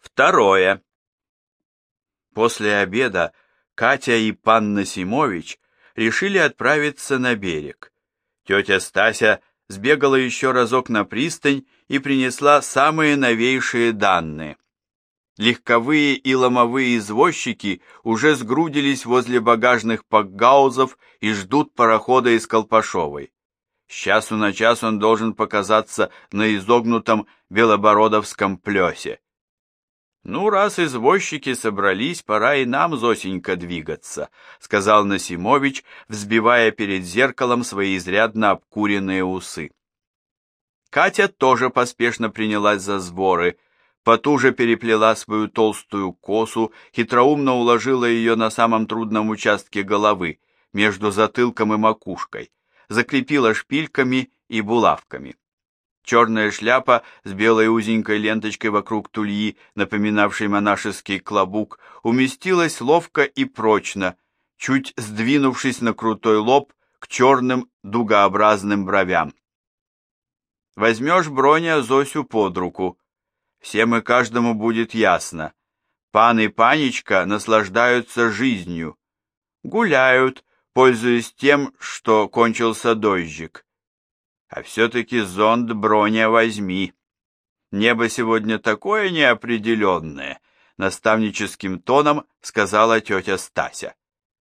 Второе. После обеда Катя и пан Насимович решили отправиться на берег. Тетя Стася сбегала еще разок на пристань и принесла самые новейшие данные. Легковые и ломовые извозчики уже сгрудились возле багажных пакгаузов и ждут парохода из Колпашовой. С часу на час он должен показаться на изогнутом Белобородовском плесе. «Ну, раз извозчики собрались, пора и нам, Зосенька, двигаться», сказал Насимович, взбивая перед зеркалом свои изрядно обкуренные усы. Катя тоже поспешно принялась за сборы, потуже переплела свою толстую косу, хитроумно уложила ее на самом трудном участке головы, между затылком и макушкой, закрепила шпильками и булавками. Черная шляпа с белой узенькой ленточкой вокруг тульи, напоминавшей монашеский клобук, уместилась ловко и прочно, чуть сдвинувшись на крутой лоб к черным дугообразным бровям. «Возьмешь, Броня, Зосю под руку. Всем и каждому будет ясно. Пан и панечка наслаждаются жизнью. Гуляют, пользуясь тем, что кончился дождик. А все-таки зонт, Броня, возьми. Небо сегодня такое неопределенное», наставническим тоном сказала тетя Стася.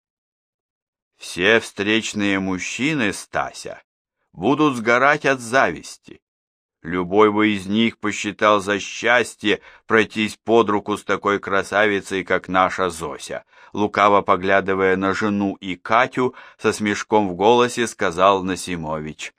«Все встречные мужчины, Стася, будут сгорать от зависти. Любой бы из них посчитал за счастье пройтись под руку с такой красавицей, как наша Зося», лукаво поглядывая на жену и Катю, со смешком в голосе сказал Насимович.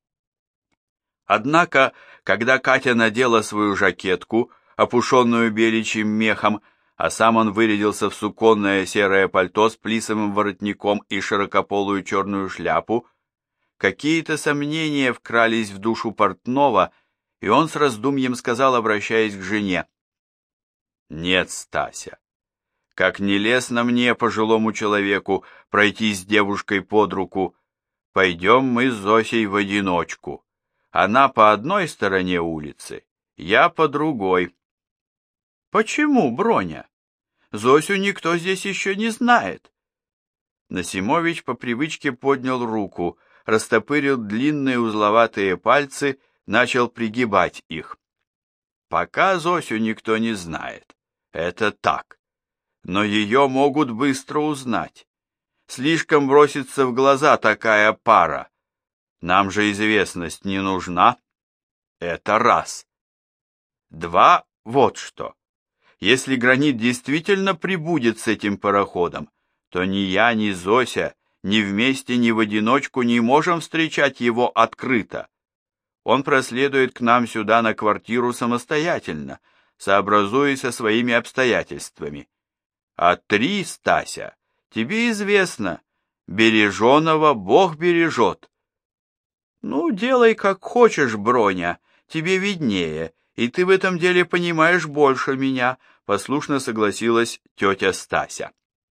Однако, когда Катя надела свою жакетку, опушенную беличьим мехом, а сам он вырядился в суконное серое пальто с плисовым воротником и широкополую черную шляпу, какие-то сомнения вкрались в душу портного, и он с раздумьем сказал, обращаясь к жене: «Нет, Стася, как нелестно мне, пожилому человеку, пройти с девушкой под руку, пойдем мы с Зосей в одиночку. Она по одной стороне улицы, я по другой». «Почему, Броня? Зосю никто здесь еще не знает». Насимович по привычке поднял руку, растопырил длинные узловатые пальцы, начал пригибать их. «Пока Зосю никто не знает. Это так. Но ее могут быстро узнать. Слишком бросится в глаза такая пара. Нам же известность не нужна. Это раз. Два, вот что. Если Гранит действительно прибудет с этим пароходом, то ни я, ни Зося, ни вместе, ни в одиночку не можем встречать его открыто. Он проследует к нам сюда на квартиру самостоятельно, сообразуясь со своими обстоятельствами. А три, Стася, тебе известно, береженого Бог бережет. «Ну, делай как хочешь, Броня, тебе виднее, и ты в этом деле понимаешь больше меня», послушно согласилась тетя Стася.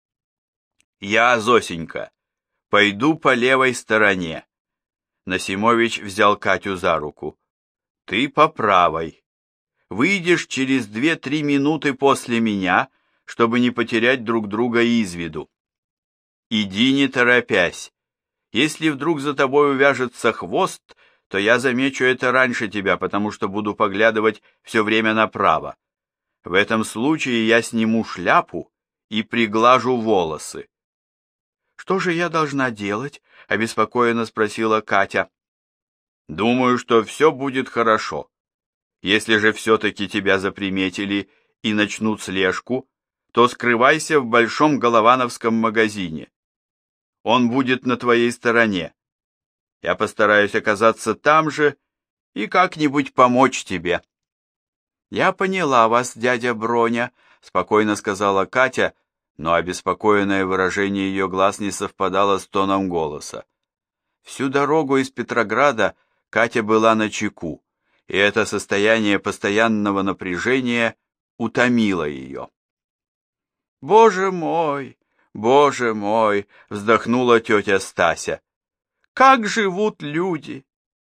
«Я, Зосенька, пойду по левой стороне». Насимович взял Катю за руку. «Ты по правой. Выйдешь через 2-3 минуты после меня, чтобы не потерять друг друга из виду. Иди не торопясь. Если вдруг за тобой увяжется хвост, то я замечу это раньше тебя, потому что буду поглядывать все время направо. В этом случае я сниму шляпу и приглажу волосы». «Что же я должна делать?» — обеспокоенно спросила Катя. «Думаю, что все будет хорошо. Если же все-таки тебя заприметили и начнут слежку, то скрывайся в большом Головановском магазине. Он будет на твоей стороне. Я постараюсь оказаться там же и как-нибудь помочь тебе». «Я поняла вас, дядя Броня», — спокойно сказала Катя, но обеспокоенное выражение ее глаз не совпадало с тоном голоса. Всю дорогу из Петрограда Катя была начеку, и это состояние постоянного напряжения утомило ее. Боже мой!» — вздохнула тетя Стася. «Как живут люди!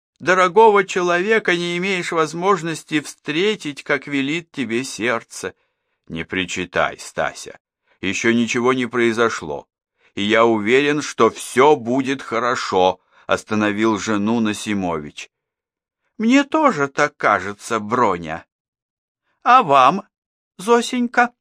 Дорогого человека не имеешь возможности встретить, как велит тебе сердце. Не причитай, Стася. Еще ничего не произошло. И я уверен, что все будет хорошо, остановил жену Насимович. Мне тоже так кажется, Броня. А вам, Зосенька?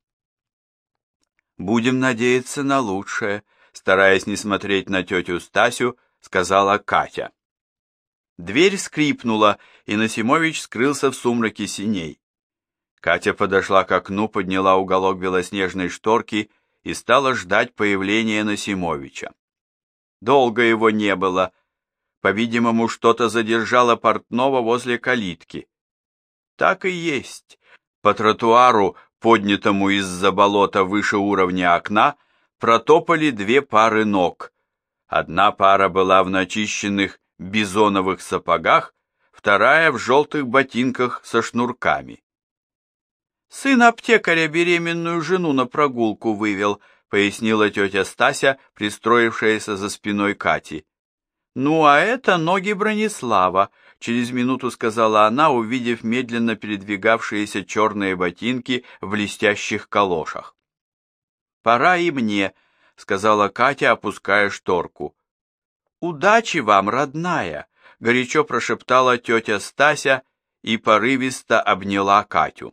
Будем надеяться на лучшее, стараясь не смотреть на тетю Стасю, сказала Катя. Дверь скрипнула, и Насимович скрылся в сумраке синей. Катя подошла к окну, подняла уголок белоснежной шторки и стала ждать появления Насимовича. Долго его не было. По-видимому, что-то задержало портного возле калитки. Так и есть. По тротуару, поднятому из-за болота выше уровня окна, протопали две пары ног. Одна пара была в начищенных бизоновых сапогах, вторая в желтых ботинках со шнурками. «Сын аптекаря беременную жену на прогулку вывел», пояснила тетя Стася, пристроившаяся за спиной Кати. «Ну, а это ноги Бронислава», через минуту сказала она, увидев медленно передвигавшиеся черные ботинки в блестящих калошах. «Пора и мне», — сказала Катя, опуская шторку. «Удачи вам, родная», — горячо прошептала тетя Стася и порывисто обняла Катю.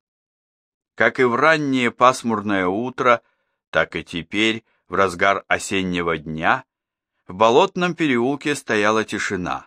Как и в раннее пасмурное утро, так и теперь, в разгар осеннего дня, в болотном переулке стояла тишина.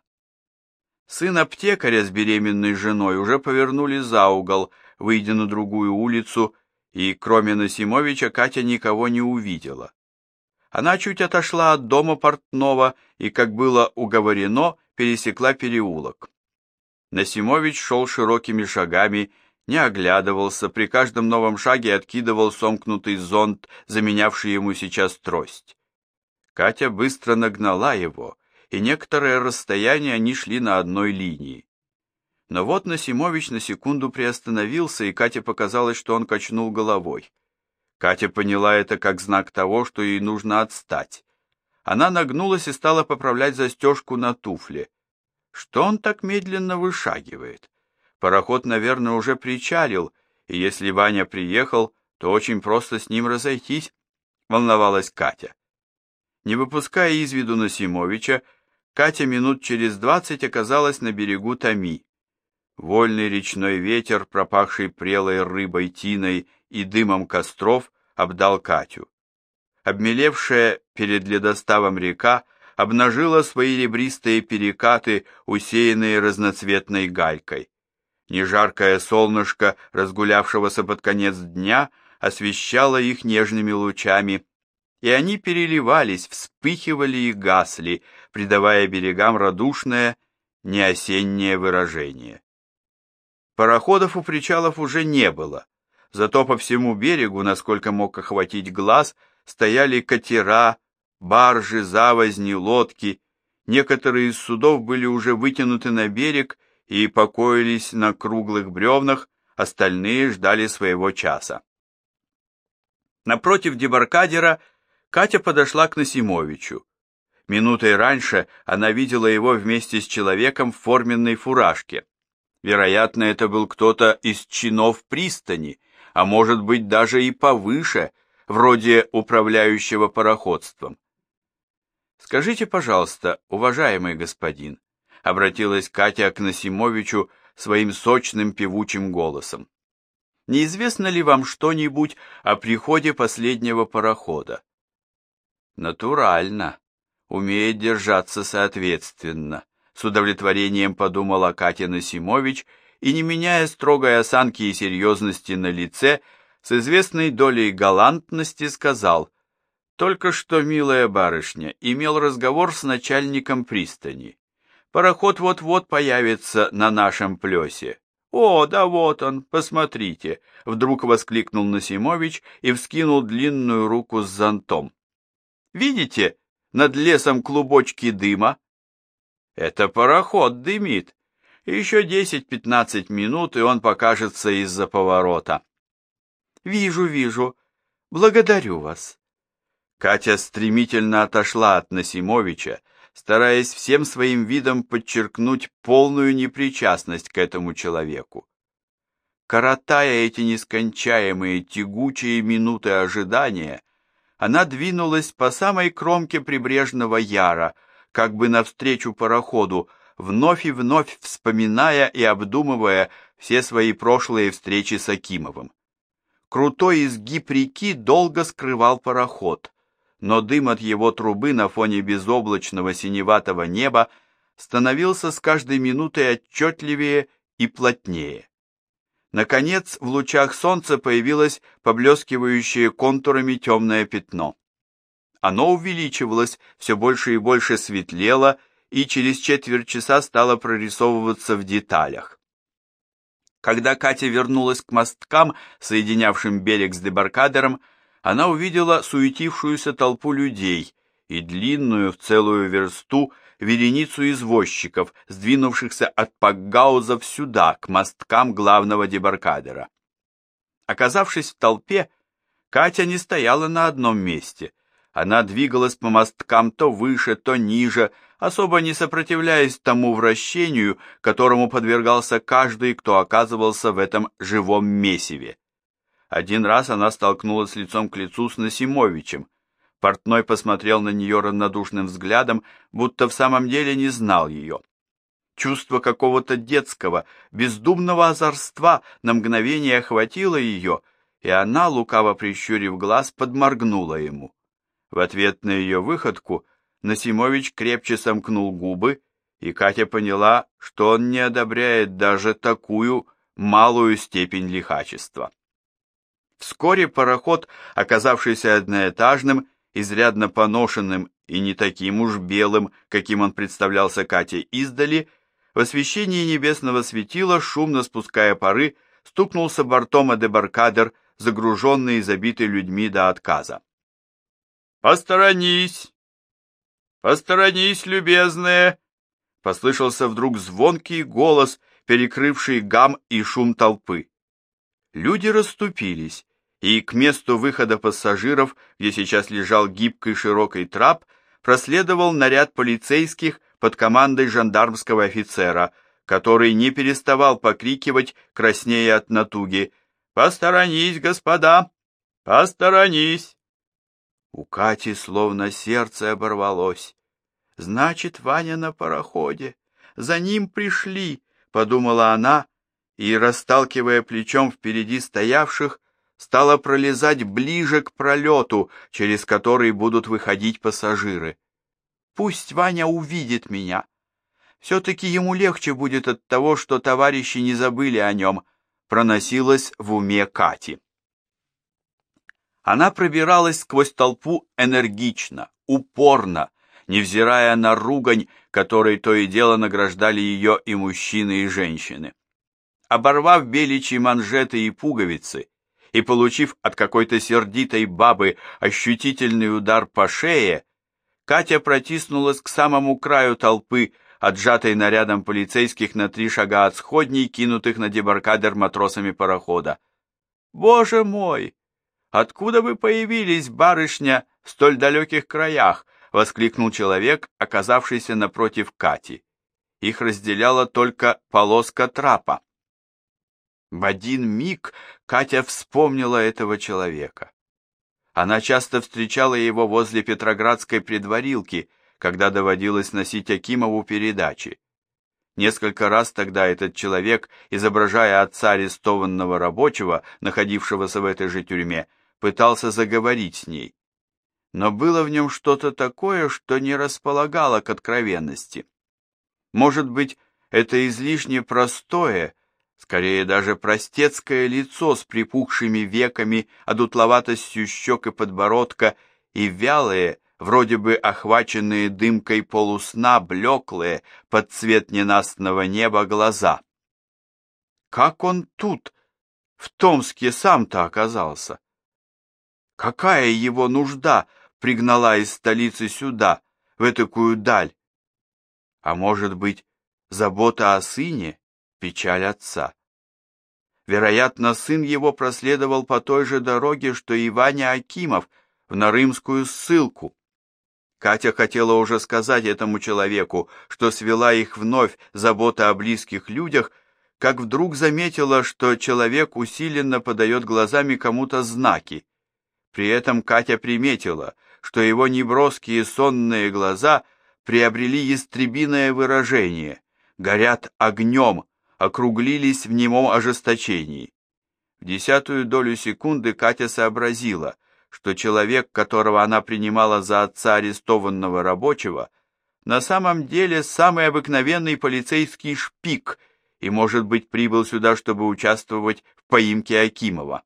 Сын аптекаря с беременной женой уже повернули за угол, выйдя на другую улицу, и, кроме Насимовича, Катя никого не увидела. Она чуть отошла от дома портного и, как было уговорено, пересекла переулок. Насимович шел широкими шагами, не оглядывался, при каждом новом шаге откидывал сомкнутый зонт, заменявший ему сейчас трость. Катя быстро нагнала его, и некоторое расстояние они шли на одной линии. Но вот Насимович на секунду приостановился, и Кате показалось, что он качнул головой. Катя поняла это как знак того, что ей нужно отстать. Она нагнулась и стала поправлять застежку на туфле. Что он так медленно вышагивает? Пароход, наверное, уже причалил, и если Ваня приехал, то очень просто с ним разойтись, волновалась Катя. Не выпуская из виду Насимовича, Катя минут через 20 оказалась на берегу Томи. Вольный речной ветер, пропахший прелой рыбой, тиной и дымом костров, обдал Катю. Обмелевшая перед ледоставом река обнажила свои ребристые перекаты, усеянные разноцветной галькой. Нежаркое солнышко, разгулявшегося под конец дня, освещало их нежными лучами, и они переливались, вспыхивали и гасли, придавая берегам радушное, неосеннее выражение. Пароходов у причалов уже не было, зато по всему берегу, насколько мог охватить глаз, стояли катера, баржи, завозни, лодки. Некоторые из судов были уже вытянуты на берег и покоились на круглых бревнах, остальные ждали своего часа. Напротив дебаркадера Катя подошла к Насимовичу. Минутой раньше она видела его вместе с человеком в форменной фуражке. Вероятно, это был кто-то из чинов пристани, а может быть даже и повыше, вроде управляющего пароходством. «Скажите, пожалуйста, уважаемый господин», — обратилась Катя к Насимовичу своим сочным певучим голосом, «неизвестно ли вам что-нибудь о приходе последнего парохода?» «Натурально, умеет держаться соответственно», — с удовлетворением подумала Катя Насимович и, не меняя строгой осанки и серьезности на лице, с известной долей галантности сказал: «Только что, милая барышня, имел разговор с начальником пристани. Пароход вот-вот появится на нашем плесе». «О, да вот он, посмотрите!» — вдруг воскликнул Насимович и вскинул длинную руку с зонтом. «Видите, над лесом клубочки дыма? Это пароход дымит. Еще 10-15 минут, и он покажется из-за поворота». «Вижу, вижу. Благодарю вас». Катя стремительно отошла от Насимовича, стараясь всем своим видом подчеркнуть полную непричастность к этому человеку. Коротая эти нескончаемые тягучие минуты ожидания, она двинулась по самой кромке прибрежного яра, как бы навстречу пароходу, вновь и вновь вспоминая и обдумывая все свои прошлые встречи с Акимовым. Крутой изгиб реки долго скрывал пароход, но дым от его трубы на фоне безоблачного синеватого неба становился с каждой минутой отчетливее и плотнее. Наконец, в лучах солнца появилось поблескивающее контурами темное пятно. Оно увеличивалось, все больше и больше светлело, и через четверть часа стало прорисовываться в деталях. Когда Катя вернулась к мосткам, соединявшим берег с дебаркадером, она увидела суетившуюся толпу людей и длинную в целую версту вереницу извозчиков, сдвинувшихся от пакгаузов сюда, к мосткам главного дебаркадера. Оказавшись в толпе, Катя не стояла на одном месте. Она двигалась по мосткам то выше, то ниже, особо не сопротивляясь тому вращению, которому подвергался каждый, кто оказывался в этом живом месиве. Один раз она столкнулась лицом к лицу с Насимовичем. Портной посмотрел на нее равнодушным взглядом, будто в самом деле не знал ее. Чувство какого-то детского, бездумного озорства на мгновение охватило ее, и она, лукаво прищурив глаз, подморгнула ему. В ответ на ее выходку Насимович крепче сомкнул губы, и Катя поняла, что он не одобряет даже такую малую степень лихачества. Вскоре пароход, оказавшийся одноэтажным, изрядно поношенным и не таким уж белым, каким он представлялся Кате издали, в освещении небесного светила, шумно спуская пары, стукнулся бортом о дебаркадер, загруженный и забитый людьми до отказа. «Посторонись! Посторонись, любезные!» Послышался вдруг звонкий голос, перекрывший гам и шум толпы. Люди расступились, и к месту выхода пассажиров, где сейчас лежал гибкий широкий трап, проследовал наряд полицейских под командой жандармского офицера, который не переставал покрикивать, краснея от натуги: «Посторонись, господа! Посторонись!» У Кати словно сердце оборвалось. «Значит, Ваня на пароходе. За ним пришли», — подумала она, и, расталкивая плечом впереди стоявших, стала пролезать ближе к пролету, через который будут выходить пассажиры. «Пусть Ваня увидит меня. Все-таки ему легче будет от того, что товарищи не забыли о нем», — проносилось в уме Кати. Она пробиралась сквозь толпу энергично, упорно, невзирая на ругань, которой то и дело награждали ее и мужчины, и женщины. Оборвав беличьи манжеты и пуговицы и получив от какой-то сердитой бабы ощутительный удар по шее, Катя протиснулась к самому краю толпы, отжатой нарядом полицейских на 3 шага от сходней, кинутых на дебаркадер матросами парохода. «Боже мой! Откуда вы появились, барышня, в столь далеких краях?» — воскликнул человек, оказавшийся напротив Кати. Их разделяла только полоска трапа. В один миг Катя вспомнила этого человека. Она часто встречала его возле Петроградской предварилки, когда доводилось носить Акимову передачи. Несколько раз тогда этот человек, изображая отца арестованного рабочего, находившегося в этой же тюрьме, пытался заговорить с ней. Но было в нем что-то такое, что не располагало к откровенности. Может быть, это излишне простое, скорее даже простецкое лицо с припухшими веками, одутловатостью щек и подбородка, и вялые, вроде бы охваченные дымкой полусна, блеклые, под цвет ненастного неба глаза. Как он тут, в Томске, сам-то оказался? Какая его нужда пригнала из столицы сюда, в этакую даль? А может быть, забота о сыне, печаль отца? Вероятно, сын его проследовал по той же дороге, что и Ваня Акимов, в нарымскую ссылку. Катя хотела уже сказать этому человеку, что свела их вновь забота о близких людях, как вдруг заметила, что человек усиленно подает глазами кому-то знаки. При этом Катя приметила, что его неброские сонные глаза приобрели ястребиное выражение, горят огнем, округлились в немом ожесточении. В 0,1 секунды Катя сообразила, что человек, которого она принимала за отца арестованного рабочего, на самом деле самый обыкновенный полицейский шпик и, может быть, прибыл сюда, чтобы участвовать в поимке Акимова.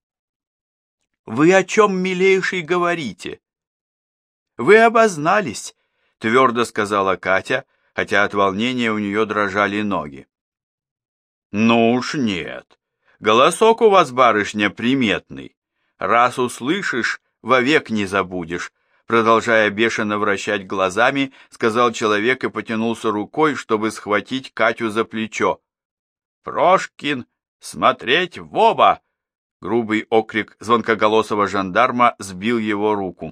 «Вы о чем, милейший, говорите?» «Вы обознались», — твердо сказала Катя, хотя от волнения у нее дрожали ноги. «Ну уж нет. Голосок у вас, барышня, приметный. Раз услышишь, вовек не забудешь», продолжая бешено вращать глазами, сказал человек и потянулся рукой, чтобы схватить Катю за плечо. «Прошкин, смотреть в оба!» Грубый окрик звонкоголосого жандарма сбил его руку.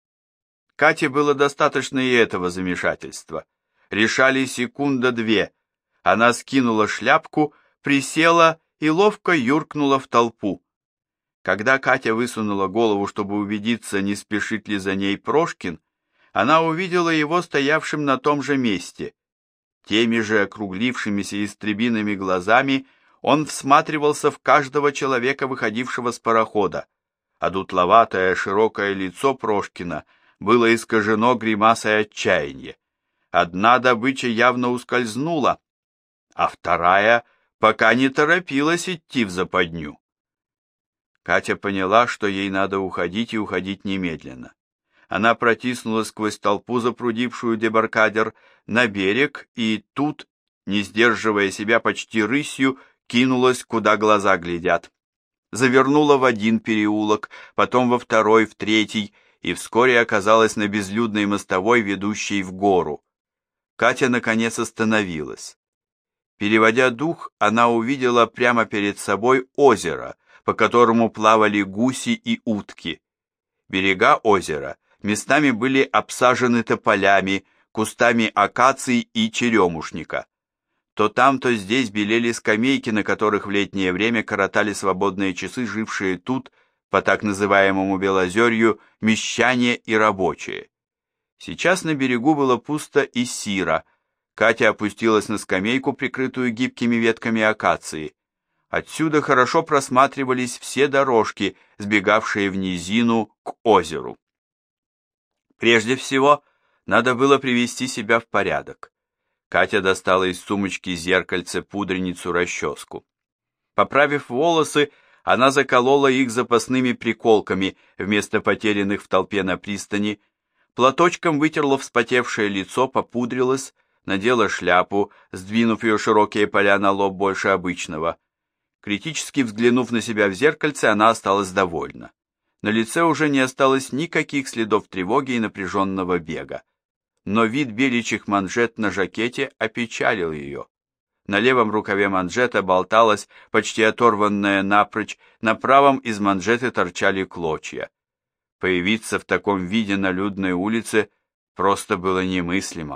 Кате было достаточно и этого замешательства. Решали секунда-две. Она скинула шляпку, присела и ловко юркнула в толпу. Когда Катя высунула голову, чтобы убедиться, не спешит ли за ней Прошкин, она увидела его стоявшим на том же месте. Теми же округлившимися истребиными глазами он всматривался в каждого человека, выходившего с парохода, а дутловатое широкое лицо Прошкина было искажено гримасой отчаяния. Одна добыча явно ускользнула, а вторая пока не торопилась идти в западню. Катя поняла, что ей надо уходить и уходить немедленно. Она протиснулась сквозь толпу, запрудившую дебаркадер, на берег, и тут, не сдерживая себя почти рысью, кинулась, куда глаза глядят. Завернула в один переулок, потом во второй, в третий, и вскоре оказалась на безлюдной мостовой, ведущей в гору. Катя, наконец, остановилась. Переводя дух, она увидела прямо перед собой озеро, по которому плавали гуси и утки. Берега озера местами были обсажены тополями, кустами акаций и черемушника. То там, то здесь белели скамейки, на которых в летнее время коротали свободные часы жившие тут, по так называемому Белозерью, мещане и рабочие. Сейчас на берегу было пусто и сиро. Катя опустилась на скамейку, прикрытую гибкими ветками акации. Отсюда хорошо просматривались все дорожки, сбегавшие в низину к озеру. Прежде всего, надо было привести себя в порядок. Катя достала из сумочки зеркальце, пудреницу, расческу. Поправив волосы, она заколола их запасными приколками вместо потерянных в толпе на пристани, платочком вытерла вспотевшее лицо, попудрилась, надела шляпу, сдвинув ее широкие поля на лоб больше обычного. Критически взглянув на себя в зеркальце, она осталась довольна. На лице уже не осталось никаких следов тревоги и напряженного бега. Но вид беличьих манжет на жакете опечалил ее. На левом рукаве манжета болталась, почти оторванная напрочь, на правом из манжеты торчали клочья. Появиться в таком виде на людной улице просто было немыслимо.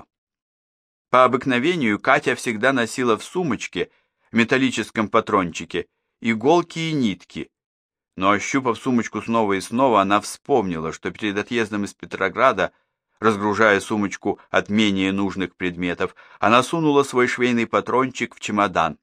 По обыкновению Катя всегда носила в сумочке, в металлическом патрончике, иголки и нитки. Но, ощупав сумочку снова и снова, она вспомнила, что перед отъездом из Петрограда, разгружая сумочку от менее нужных предметов, она сунула свой швейный патрончик в чемодан.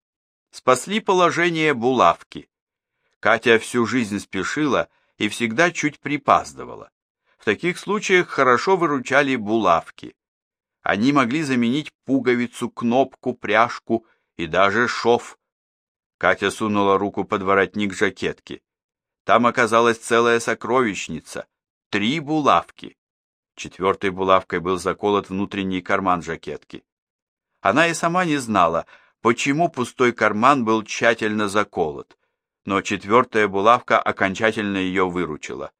Спасли положение булавки. Катя всю жизнь спешила и всегда чуть припаздывала. В таких случаях хорошо выручали булавки. Они могли заменить пуговицу, кнопку, пряжку и даже шов. Катя сунула руку под воротник жакетки. Там оказалась целая сокровищница, 3 булавки. 4-й булавкой был заколот внутренний карман жакетки. Она и сама не знала, почему пустой карман был тщательно заколот, но 4-я булавка окончательно ее выручила.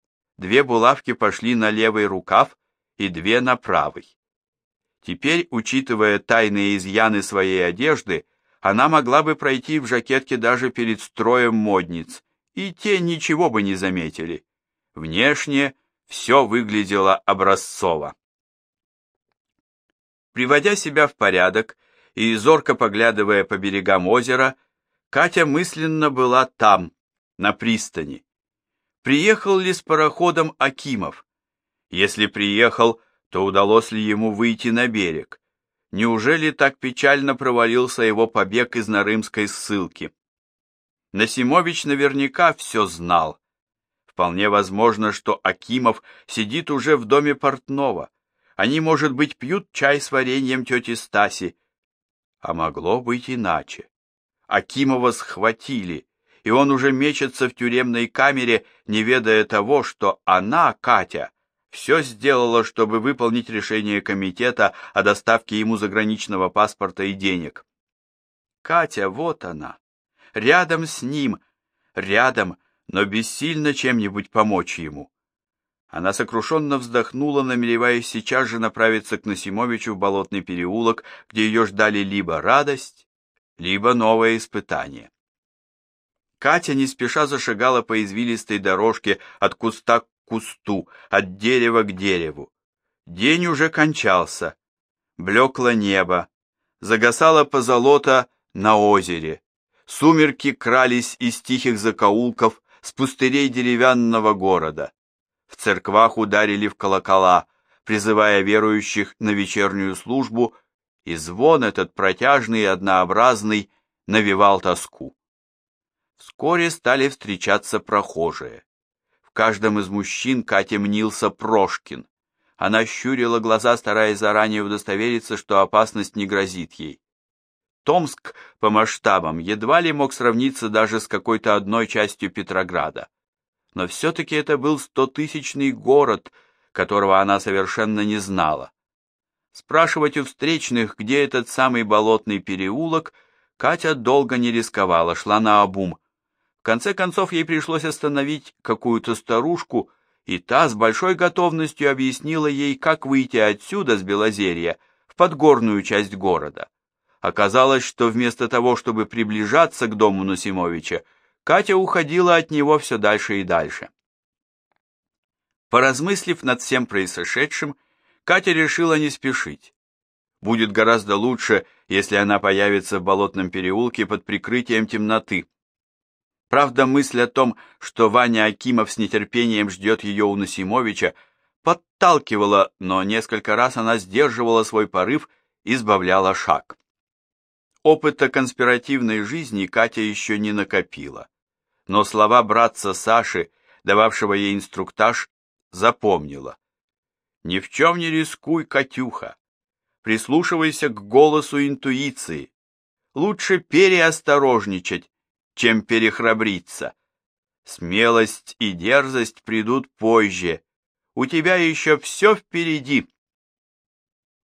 2 булавки пошли на левый рукав и 2 на правый. Теперь, учитывая тайные изъяны своей одежды, она могла бы пройти в жакетке даже перед строем модниц, и те ничего бы не заметили. Внешне все выглядело образцово. Приводя себя в порядок и, зорко поглядывая по берегам озера, Катя мысленно была там, на пристани. Приехал ли с пароходом Акимов? Если приехал, то удалось ли ему выйти на берег? Неужели так печально провалился его побег из нарымской ссылки? Насимович наверняка все знал. Вполне возможно, что Акимов сидит уже в доме портного. Они, может быть, пьют чай с вареньем тети Стаси. А могло быть иначе. Акимова схватили, и он уже мечется в тюремной камере, не ведая того, что она, Катя, все сделала, чтобы выполнить решение комитета о доставке ему заграничного паспорта и денег. Катя, вот она, рядом с ним, рядом, но бессильно чем-нибудь помочь ему. Она сокрушенно вздохнула, намереваясь сейчас же направиться к Насимовичу в Болотный переулок, где ее ждали либо радость, либо новое испытание. Катя не спеша зашагала по извилистой дорожке от куста к кусту, от дерева к дереву. День уже кончался, блекло небо, загасало позолота на озере. Сумерки крались из тихих закоулков, с пустырей деревянного города. В церквах ударили в колокола, призывая верующих на вечернюю службу, и звон этот протяжный и однообразный навевал тоску. Вскоре стали встречаться прохожие. В каждом из мужчин Кате мнился Прошкин. Она щурила глаза, стараясь заранее удостовериться, что опасность не грозит ей. Томск по масштабам едва ли мог сравниться даже с какой-то одной частью Петрограда. Но все-таки это был 100-тысячный город, которого она совершенно не знала. Спрашивать у встречных, где этот самый Болотный переулок, Катя долго не рисковала, шла наобум. В конце концов ей пришлось остановить какую-то старушку, и та с большой готовностью объяснила ей, как выйти отсюда, с Белозерья, в подгорную часть города. Оказалось, что вместо того, чтобы приближаться к дому Насимовича, Катя уходила от него все дальше и дальше. Поразмыслив над всем произошедшим, Катя решила не спешить. Будет гораздо лучше, если она появится в Болотном переулке под прикрытием темноты. Правда, мысль о том, что Ваня Акимов с нетерпением ждет ее у Насимовича, подталкивала, но несколько раз она сдерживала свой порыв и сбавляла шаг. Опыта конспиративной жизни Катя еще не накопила, но слова братца Саши, дававшего ей инструктаж, запомнила. «Ни в чем не рискуй, Катюха, прислушивайся к голосу интуиции. Лучше переосторожничать, чем перехрабриться. Смелость и дерзость придут позже. У тебя еще все впереди».